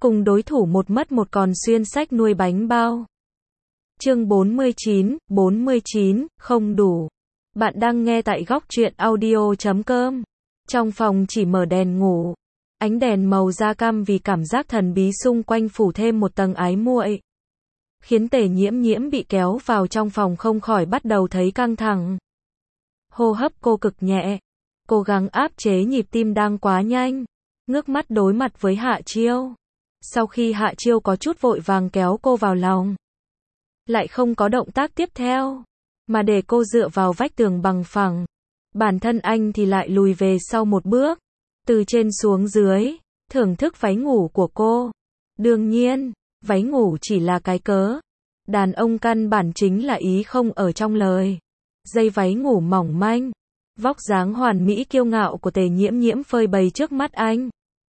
cùng đối thủ một mất một còn xuyên sách nuôi bánh bao. Chương 49, không đủ. Bạn đang nghe tại góc truyện audio.com. Trong phòng chỉ mở đèn ngủ. Ánh đèn màu da cam vì cảm giác thần bí xung quanh phủ thêm một tầng ái muội, khiến Tề Nhiễm Nhiễm bị kéo vào trong phòng không khỏi bắt đầu thấy căng thẳng. Hô hấp cô cực nhẹ, cố gắng áp chế nhịp tim đang quá nhanh, ngước mắt đối mặt với Hạ Chiêu. Sau khi Hạ Chiêu có chút vội vàng kéo cô vào lòng, lại không có động tác tiếp theo, mà để cô dựa vào vách tường bằng phẳng. Bản thân anh thì lại lùi về sau một bước, từ trên xuống dưới, thưởng thức váy ngủ của cô. Đương nhiên, váy ngủ chỉ là cái cớ. Đàn ông căn bản chính là ý không ở trong lời. Dây váy ngủ mỏng manh, vóc dáng hoàn mỹ kiêu ngạo của Tề Nhiễm Nhiễm phơi bày trước mắt anh.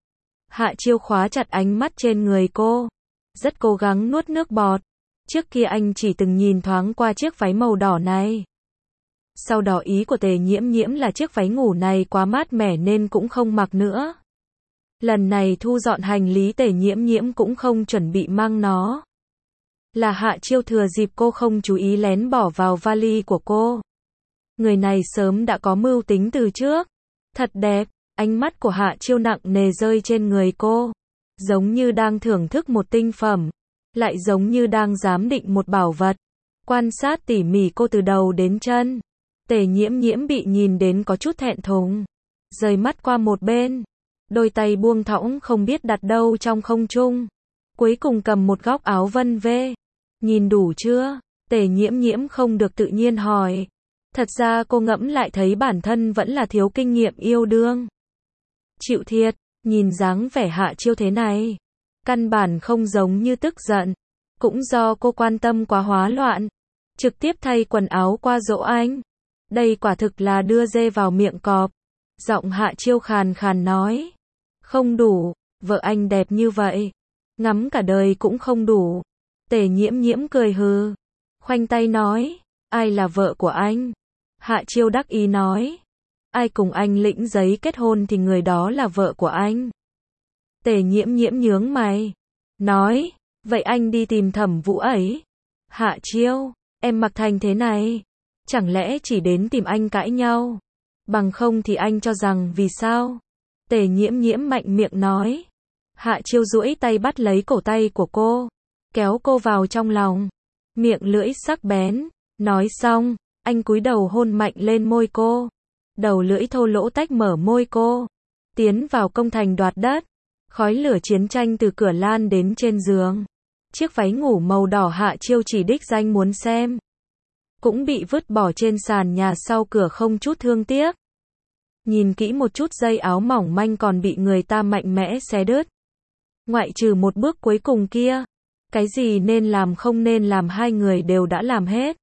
Hạ Chiêu khóa chặt ánh mắt trên người cô, rất cố gắng nuốt nước bọt. Trước kia anh chỉ từng nhìn thoáng qua chiếc váy màu đỏ này. Sau đó ý của Tề Nhiễm Nhiễm là chiếc váy ngủ này quá mát mẻ nên cũng không mặc nữa. Lần này thu dọn hành lý Tề Nhiễm Nhiễm cũng không chuẩn bị mang nó. Là Hạ Chiêu thừa dịp cô không chú ý lén bỏ vào vali của cô. Người này sớm đã có mưu tính từ trước. Thật đẹp, ánh mắt của Hạ Chiêu nặng nề rơi trên người cô. Giống như đang thưởng thức một tinh phẩm, lại giống như đang giám định một bảo vật. Quan sát tỉ mỉ cô từ đầu đến chân. Tề Nhiễm Nhiễm bị nhìn đến có chút thẹn thùng, rời mắt qua một bên, đôi tay buông thõng không biết đặt đâu trong không trung. Cuối cùng cầm một góc áo vân vê. Nhìn đủ chưa? Tề Nhiễm Nhiễm không được tự nhiên hỏi. Thật ra cô ngẫm lại thấy bản thân vẫn là thiếu kinh nghiệm yêu đương. Chịu thiệt, nhìn dáng vẻ Hạ Chiêu thế này, căn bản không giống như tức giận. Cũng do cô quan tâm quá hóa loạn, trực tiếp thay quần áo qua dỗ anh. Đây quả thực là đưa dê vào miệng cọp. Giọng Hạ Chiêu khàn khàn nói. Không đủ, vợ anh đẹp như vậy, ngắm cả đời cũng không đủ. Tề Nhiễm Nhiễm cười hừ, khoanh tay nói. Ai là vợ của anh? Hạ Chiêu đắc ý nói. Ai cùng anh lĩnh giấy kết hôn thì người đó là vợ của anh. Tề Nhiễm Nhiễm nhướng mày, nói. Vậy anh đi tìm Thẩm Vũ ấy. Hạ Chiêu, em mặc thành thế này, chẳng lẽ chỉ đến tìm anh cãi nhau? Bằng không thì anh cho rằng vì sao? Tề Nhiễm Nhiễm mạnh miệng nói. Hạ Chiêu duỗi tay bắt lấy cổ tay của cô, kéo cô vào trong lòng, miệng lưỡi sắc bén. Nói xong, anh cúi đầu hôn mạnh lên môi cô. Đầu lưỡi thô lỗ tách mở môi cô, tiến vào công thành đoạt đất. Khói lửa chiến tranh từ cửa lan đến trên giường. Chiếc váy ngủ màu đỏ Hạ Chiêu chỉ đích danh muốn xem, cũng bị vứt bỏ trên sàn nhà sau cửa không chút thương tiếc. Nhìn kỹ một chút, dây áo mỏng manh còn bị người ta mạnh mẽ xé đứt. Ngoại trừ một bước cuối cùng kia, cái gì nên làm không nên làm hai người đều đã làm hết.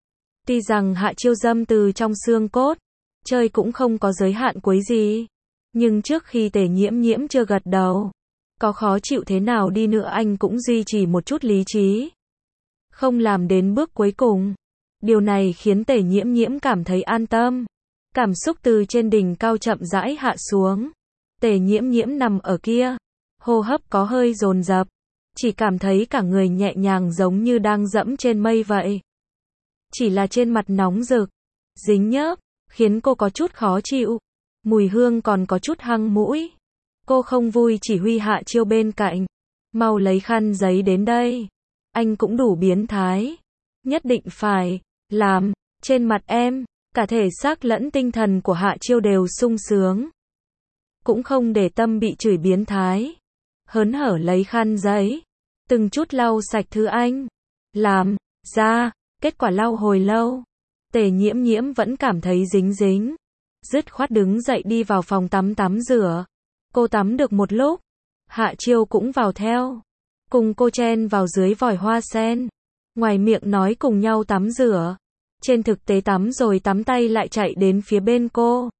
Tuy rằng Hạ Chiêu dâm từ trong xương cốt, chơi cũng không có giới hạn cuối gì. Nhưng trước khi Tề Nhiễm Nhiễm chưa gật đầu, có khó chịu thế nào đi nữa anh cũng duy trì một chút lý trí, không làm đến bước cuối cùng. Điều này khiến Tề Nhiễm Nhiễm cảm thấy an tâm. Cảm xúc từ trên đỉnh cao chậm rãi hạ xuống. Tề Nhiễm Nhiễm nằm ở kia, hô hấp có hơi dồn dập, chỉ cảm thấy cả người nhẹ nhàng giống như đang dẫm trên mây vậy. Chỉ là trên mặt nóng rực, dính nhớp, khiến cô có chút khó chịu. Mùi hương còn có chút hăng mũi. Cô không vui chỉ huy Hạ Chiêu bên cạnh. Mau lấy khăn giấy đến đây. Anh cũng đủ biến thái. Nhất định phải làm. Trên mặt em, cả thể xác lẫn tinh thần của Hạ Chiêu đều sung sướng. Cũng không để tâm bị chửi biến thái. Hớn hở lấy khăn giấy, từng chút lau sạch thứ anh làm ra. Kết quả lau hồi lâu, Tề Nhiễm Nhiễm vẫn cảm thấy dính dính. Dứt khoát đứng dậy đi vào phòng tắm tắm rửa. Cô tắm được một lúc, Hạ Chiêu cũng vào theo, cùng cô chen vào dưới vòi hoa sen. Ngoài miệng nói cùng nhau tắm rửa, trên thực tế tắm rồi tắm tay lại chạy đến phía bên cô.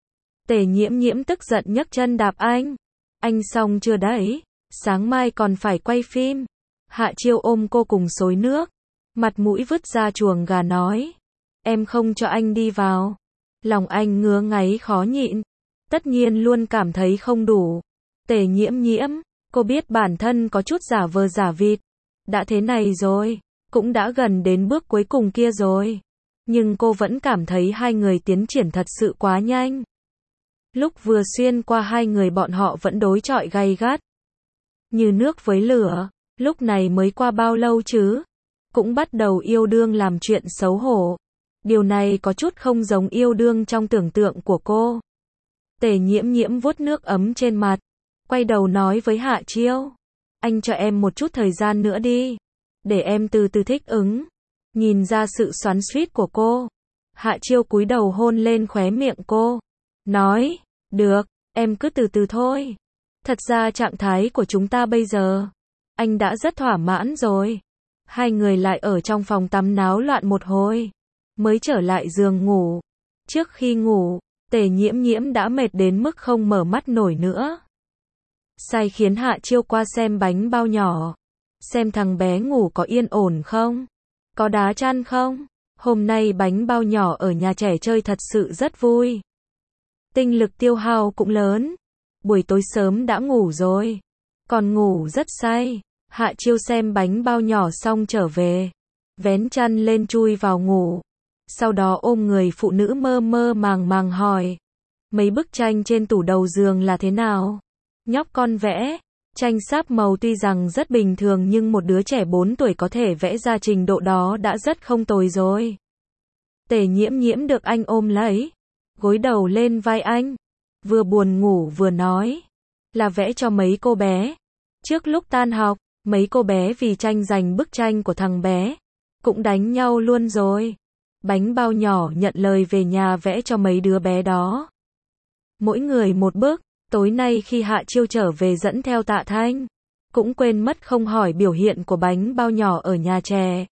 Tề Nhiễm Nhiễm tức giận nhấc chân đạp anh. Anh xong chưa đấy? Sáng mai còn phải quay phim. Hạ Chiêu ôm cô cùng xối nước, mặt mũi vứt ra chuồng gà nói. Em không cho anh đi vào. Lòng anh ngứa ngáy khó nhịn. Tất nhiên luôn cảm thấy không đủ. Tề Nhiễm Nhiễm, Cô biết bản thân có chút giả vờ giả vịt. Đã thế này rồi, cũng đã gần đến bước cuối cùng kia rồi. Nhưng cô vẫn cảm thấy hai người tiến triển thật sự quá nhanh. Lúc vừa xuyên qua hai người bọn họ vẫn đối chọi gay gắt. Như nước với lửa, lúc này mới qua bao lâu chứ? Cũng bắt đầu yêu đương làm chuyện xấu hổ. Điều này có chút không giống yêu đương trong tưởng tượng của cô. Tề Nhiễm Nhiễm vuốt nước ấm trên mặt, quay đầu nói với Hạ Chiêu. Anh cho em một chút thời gian nữa đi. Để em từ từ thích ứng. Nhìn ra sự xoắn xuýt của cô. Hạ Chiêu cúi đầu hôn lên khóe miệng cô. Nói, được, em cứ từ từ thôi. Thật ra trạng thái của chúng ta bây giờ, anh đã rất thỏa mãn rồi. Hai người lại ở trong phòng tắm náo loạn một hồi, mới trở lại giường ngủ. Trước khi ngủ, Tề Nhiễm Nhiễm đã mệt đến mức không mở mắt nổi nữa. Say khiến Hạ Chiêu qua xem bánh bao nhỏ. Xem thằng bé ngủ có yên ổn không? Có đá chăn không? Hôm nay bánh bao nhỏ ở nhà trẻ chơi thật sự rất vui. Tinh lực tiêu hao cũng lớn. Buổi tối sớm đã ngủ rồi. Còn ngủ rất say. Hạ Chiêu xem bánh bao nhỏ xong trở về. Vén chăn lên chui vào ngủ. Sau đó ôm người phụ nữ mơ mơ màng màng hỏi. Mấy bức tranh trên tủ đầu giường là thế nào? Nhóc con vẽ. Tranh sáp màu tuy rằng rất bình thường nhưng một đứa trẻ 4 tuổi có thể vẽ ra trình độ đó đã rất không tồi rồi. Tề Nhiễm Nhiễm được anh ôm lấy. Gối đầu lên vai anh. Vừa buồn ngủ vừa nói. Là vẽ cho mấy cô bé. Trước lúc tan học, mấy cô bé vì tranh giành bức tranh của thằng bé. Cũng đánh nhau luôn rồi. Bánh bao nhỏ nhận lời về nhà vẽ cho mấy đứa bé đó. Mỗi người một bức. Tối nay khi Hạ Chiêu trở về dẫn theo Tạ Thanh, cũng quên mất không hỏi biểu hiện của bánh bao nhỏ ở nhà trẻ.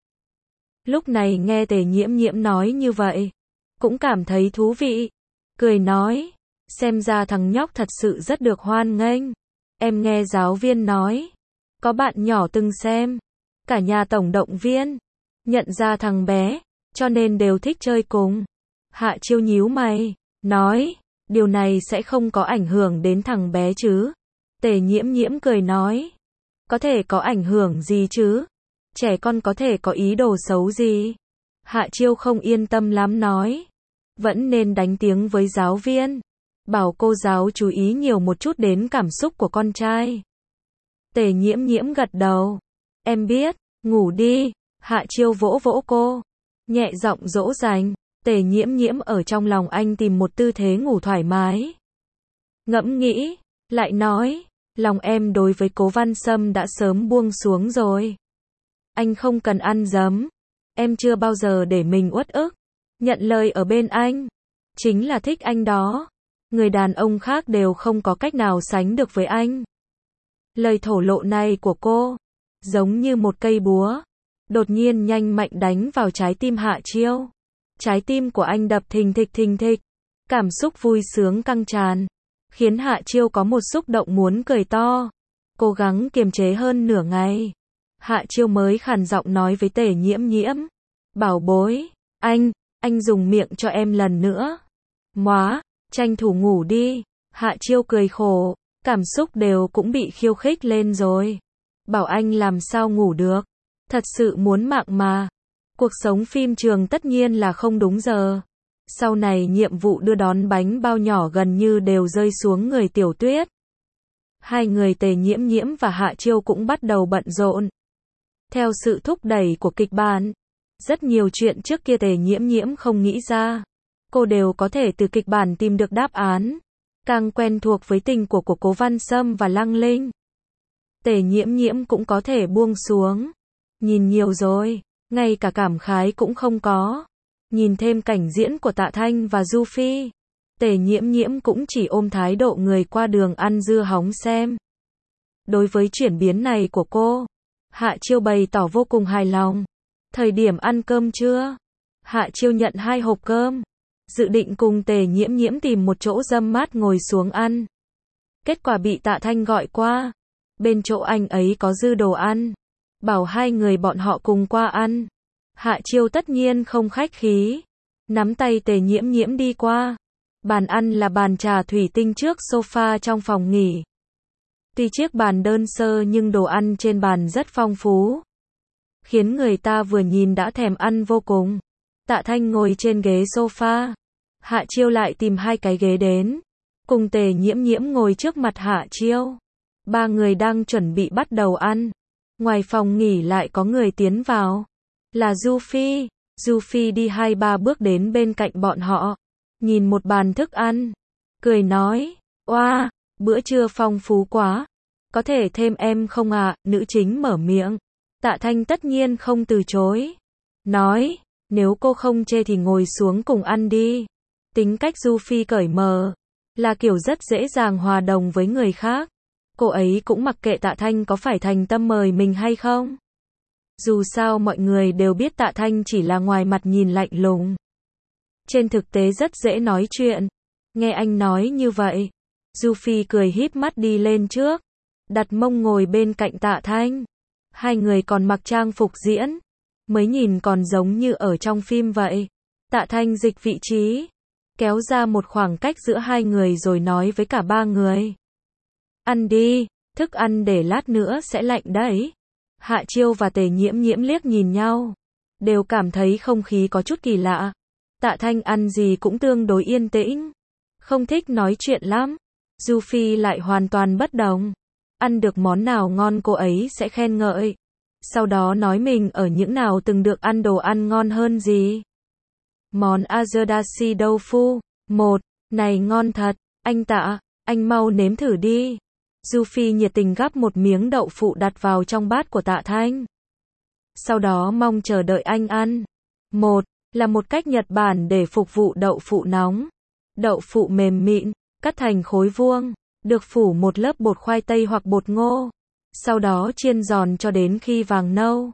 Lúc này nghe Tề Nhiễm Nhiễm nói như vậy, cũng cảm thấy thú vị. Cười nói, xem ra thằng nhóc thật sự rất được hoan nghênh. Em nghe giáo viên nói, có bạn nhỏ từng xem, cả nhà tổng động viên, nhận ra thằng bé, cho nên đều thích chơi cùng. Hạ Chiêu nhíu mày, nói, điều này sẽ không có ảnh hưởng đến thằng bé chứ? Tề Nhiễm Nhiễm cười nói, có thể có ảnh hưởng gì chứ? Trẻ con có thể có ý đồ xấu gì? Hạ Chiêu không yên tâm lắm nói, vẫn nên đánh tiếng với giáo viên, bảo cô giáo chú ý nhiều một chút đến cảm xúc của con trai. Tề Nhiễm Nhiễm gật đầu, em biết, ngủ đi. Hạ Chiêu vỗ vỗ cô, nhẹ giọng dỗ dành. Tề Nhiễm Nhiễm ở trong lòng anh tìm một tư thế ngủ thoải mái. Ngẫm nghĩ, lại nói, lòng em đối với Cố Văn Sâm đã sớm buông xuống rồi. Anh không cần ăn dấm. Em chưa bao giờ để mình uất ức. Nhận lời ở bên anh. Chính là thích anh đó. Người đàn ông khác đều không có cách nào sánh được với anh. Lời thổ lộ này của cô, giống như một cây búa, đột nhiên nhanh mạnh đánh vào trái tim Hạ Chiêu. Trái tim của anh đập thình thịch, cảm xúc vui sướng căng tràn, khiến Hạ Chiêu có một xúc động muốn cười to. Cố gắng kiềm chế hơn nửa ngày, Hạ Chiêu mới khàn giọng nói với Tề Nhiễm Nhiễm, bảo bối, anh dùng miệng cho em lần nữa. Móa, tranh thủ ngủ đi. Hạ Chiêu cười khổ, cảm xúc đều cũng bị khiêu khích lên rồi. Bảo anh làm sao ngủ được, thật sự muốn mạng mà. Cuộc sống phim trường tất nhiên là không đúng giờ. Sau này nhiệm vụ đưa đón bánh bao nhỏ gần như đều rơi xuống người Tiểu Tuyết. Hai người Tề Nhiễm Nhiễm và Hạ Chiêu cũng bắt đầu bận rộn. Theo sự thúc đẩy của kịch bản, rất nhiều chuyện trước kia Tề Nhiễm Nhiễm không nghĩ ra, cô đều có thể từ kịch bản tìm được đáp án. Càng quen thuộc với tình của Cố Văn Sâm và Lăng Linh, Tề Nhiễm Nhiễm cũng có thể buông xuống. Nhìn nhiều rồi, ngay cả cảm khái cũng không có. Nhìn thêm cảnh diễn của Tạ Thanh và Du Phi, Tề Nhiễm Nhiễm cũng chỉ ôm thái độ người qua đường ăn dưa hóng xem. Đối với chuyển biến này của cô, Hạ Chiêu bày tỏ vô cùng hài lòng. Thời điểm ăn cơm trưa, Hạ Chiêu nhận 2 hộp cơm, dự định cùng Tề Nhiễm Nhiễm tìm một chỗ râm mát ngồi xuống ăn. Kết quả bị Tạ Thanh gọi qua. Bên chỗ anh ấy có dư đồ ăn, bảo hai người bọn họ cùng qua ăn. Hạ Chiêu tất nhiên không khách khí, nắm tay Tề Nhiễm Nhiễm đi qua. Bàn ăn là bàn trà thủy tinh trước sofa trong phòng nghỉ. Tuy chiếc bàn đơn sơ nhưng đồ ăn trên bàn rất phong phú, khiến người ta vừa nhìn đã thèm ăn vô cùng. Tạ Thanh ngồi trên ghế sofa, Hạ Chiêu lại tìm hai cái ghế đến, cùng Tề Nhiễm Nhiễm ngồi trước mặt Hạ Chiêu. Ba người đang chuẩn bị bắt đầu ăn. Ngoài phòng nghỉ lại có người tiến vào. Là Du Phi. Du Phi đi 2-3 bước đến bên cạnh bọn họ, nhìn một bàn thức ăn, cười nói, oa, bữa trưa phong phú quá, có thể thêm em không ạ? Nữ chính mở miệng. Tạ Thanh tất nhiên không từ chối, nói, nếu cô không chê thì ngồi xuống cùng ăn đi. Tính cách Du Phi cởi mở, là kiểu rất dễ dàng hòa đồng với người khác. Cô ấy cũng mặc kệ Tạ Thanh có phải thành tâm mời mình hay không. Dù sao mọi người đều biết Tạ Thanh chỉ là ngoài mặt nhìn lạnh lùng, trên thực tế rất dễ nói chuyện. Nghe anh nói như vậy, Du Phi cười híp mắt đi lên trước, đặt mông ngồi bên cạnh Tạ Thanh. Hai người còn mặc trang phục diễn, mới nhìn còn giống như ở trong phim vậy. Tạ Thanh dịch vị trí, kéo ra một khoảng cách giữa hai người rồi nói với cả ba người. Ăn đi, thức ăn để lát nữa sẽ lạnh đấy. Hạ Chiêu và Tề Nhiễm Nhiễm liếc nhìn nhau, đều cảm thấy không khí có chút kỳ lạ. Tạ Thanh ăn gì cũng tương đối yên tĩnh, không thích nói chuyện lắm. Du Phi lại hoàn toàn bất đồng. Ăn được món nào ngon cô ấy sẽ khen ngợi, sau đó nói mình ở những nào từng được ăn đồ ăn ngon hơn gì. Món Agedashi Doufu, này ngon thật, anh Tạ, anh mau nếm thử đi. Du Phi nhiệt tình gắp một miếng đậu phụ đặt vào trong bát của Tạ Thanh. Sau đó mong chờ đợi anh ăn. Là một cách Nhật Bản để phục vụ đậu phụ nóng. Đậu phụ mềm mịn, cắt thành khối vuông, được phủ một lớp bột khoai tây hoặc bột ngô. Sau đó chiên giòn cho đến khi vàng nâu.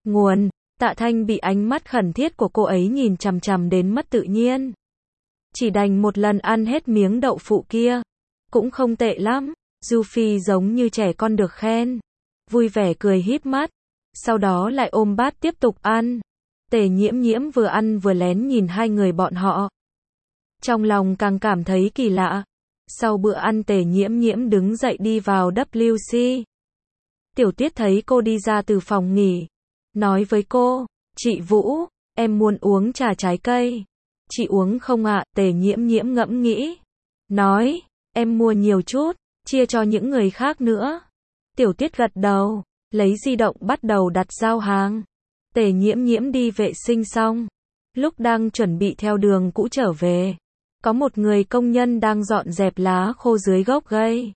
Tạ Thanh bị ánh mắt khẩn thiết của cô ấy nhìn chằm chằm đến mất tự nhiên. Chỉ đành một lần ăn hết miếng đậu phụ kia. Cũng không tệ lắm. Du Phi giống như trẻ con được khen, vui vẻ cười híp mắt, sau đó lại ôm bát tiếp tục ăn. Tề Nhiễm Nhiễm vừa ăn vừa lén nhìn hai người bọn họ. Trong lòng càng cảm thấy kỳ lạ. Sau bữa ăn Tề Nhiễm Nhiễm đứng dậy đi vào WC. Tiểu Tuyết thấy cô đi ra từ phòng nghỉ, nói với cô, chị Vũ, em muốn uống trà trái cây. Chị uống không ạ? Tề Nhiễm Nhiễm ngẫm nghĩ, nói, em mua nhiều chút, chia cho những người khác nữa. Tiểu Tuyết gật đầu, lấy di động bắt đầu đặt giao hàng. Tề Nhiễm Nhiễm đi vệ sinh xong, lúc đang chuẩn bị theo đường cũ trở về, có một người công nhân đang dọn dẹp lá khô dưới gốc cây.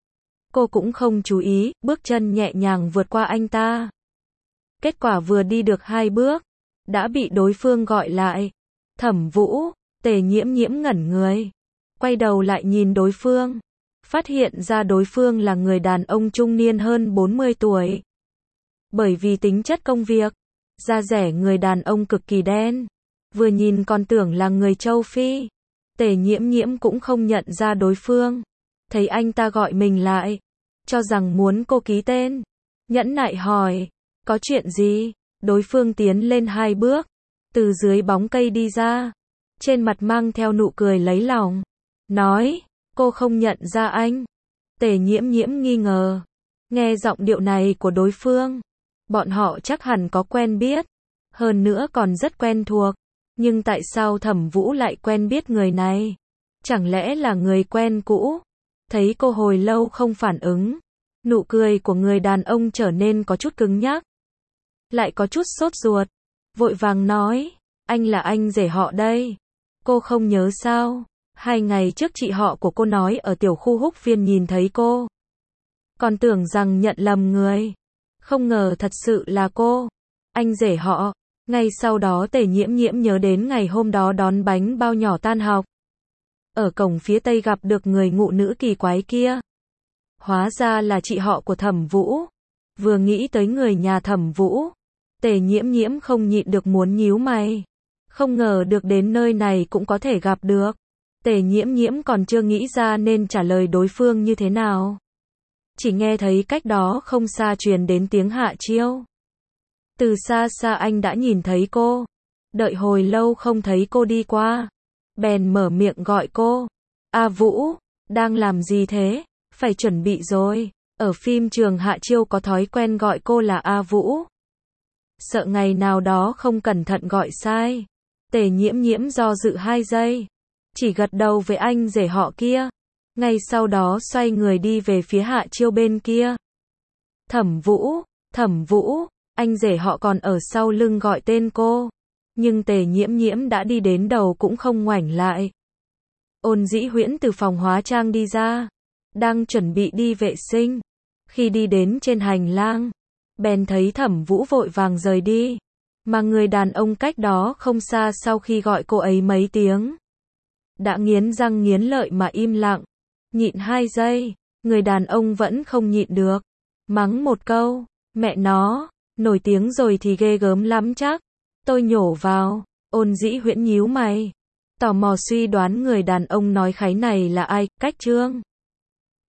Cô cũng không chú ý, bước chân nhẹ nhàng vượt qua anh ta. Kết quả vừa đi được 2 bước, đã bị đối phương gọi lại. Thẩm Vũ. Tề Nhiễm Nhiễm ngẩn người, quay đầu lại nhìn đối phương, phát hiện ra đối phương là người đàn ông trung niên hơn 40 tuổi. Bởi vì tính chất công việc, da dẻ người đàn ông cực kỳ đen, vừa nhìn còn tưởng là người châu Phi. Tề Nhiễm Nhiễm cũng không nhận ra đối phương, thấy anh ta gọi mình lại, cho rằng muốn cô ký tên, nhẫn nại hỏi, có chuyện gì? Đối phương tiến lên 2 bước, từ dưới bóng cây đi ra, trên mặt mang theo nụ cười lấy lòng, nói, cô không nhận ra anh. Tề Nhiễm Nhiễm nghi ngờ, nghe giọng điệu này của đối phương, bọn họ chắc hẳn có quen biết, hơn nữa còn rất quen thuộc, nhưng tại sao Thẩm Vũ lại quen biết người này? Chẳng lẽ là người quen cũ? Thấy cô hồi lâu không phản ứng, nụ cười của người đàn ông trở nên có chút cứng nhắc, lại có chút sốt ruột, vội vàng nói, anh là anh rể họ đây. Cô không nhớ sao? 2 ngày trước chị họ của cô nói ở tiểu khu Húc Viên nhìn thấy cô, còn tưởng rằng nhận lầm người, không ngờ thật sự là cô, anh rể họ. Ngay sau đó Tề Nhiễm Nhiễm nhớ đến ngày hôm đó đón bánh bao nhỏ tan học, ở cổng phía tây gặp được người ngụ nữ kỳ quái kia. Hóa ra là chị họ của Thẩm Vũ. Vừa nghĩ tới người nhà Thẩm Vũ, Tề Nhiễm Nhiễm không nhịn được muốn nhíu mày. Không ngờ được đến nơi này cũng có thể gặp được. Tề Nhiễm Nhiễm còn chưa nghĩ ra nên trả lời đối phương như thế nào. Chỉ nghe thấy cách đó không xa truyền đến tiếng Hạ Chiêu. Từ xa xa anh đã nhìn thấy cô. Đợi hồi lâu không thấy cô đi qua, bèn mở miệng gọi cô. A Vũ, đang làm gì thế? Phải chuẩn bị rồi. Ở phim trường Hạ Chiêu có thói quen gọi cô là A Vũ. Sợ ngày nào đó không cẩn thận gọi sai. Tề Nhiễm Nhiễm do dự 2 giây. Chỉ gật đầu với anh rể họ kia. Ngay sau đó xoay người đi về phía Hạ Chiêu bên kia. Thẩm Vũ, anh rể họ còn ở sau lưng gọi tên cô. Nhưng Tề Nhiễm Nhiễm đã đi đến đầu cũng không ngoảnh lại. Ôn Dĩ Huyễn từ phòng hóa trang đi ra. Đang chuẩn bị đi vệ sinh. Khi đi đến trên hành lang, bèn thấy Thẩm Vũ vội vàng rời đi. Mà người đàn ông cách đó không xa sau khi gọi cô ấy mấy tiếng. Đã nghiến răng nghiến lợi mà im lặng. Nhịn 2 giây, người đàn ông vẫn không nhịn được. Mắng một câu, mẹ nó, nổi tiếng rồi thì ghê gớm lắm chắc. Tôi nhổ vào, Ôn Dĩ Huyễn nhíu mày. Tò mò suy đoán người đàn ông nói khái này là ai, Cách Trương.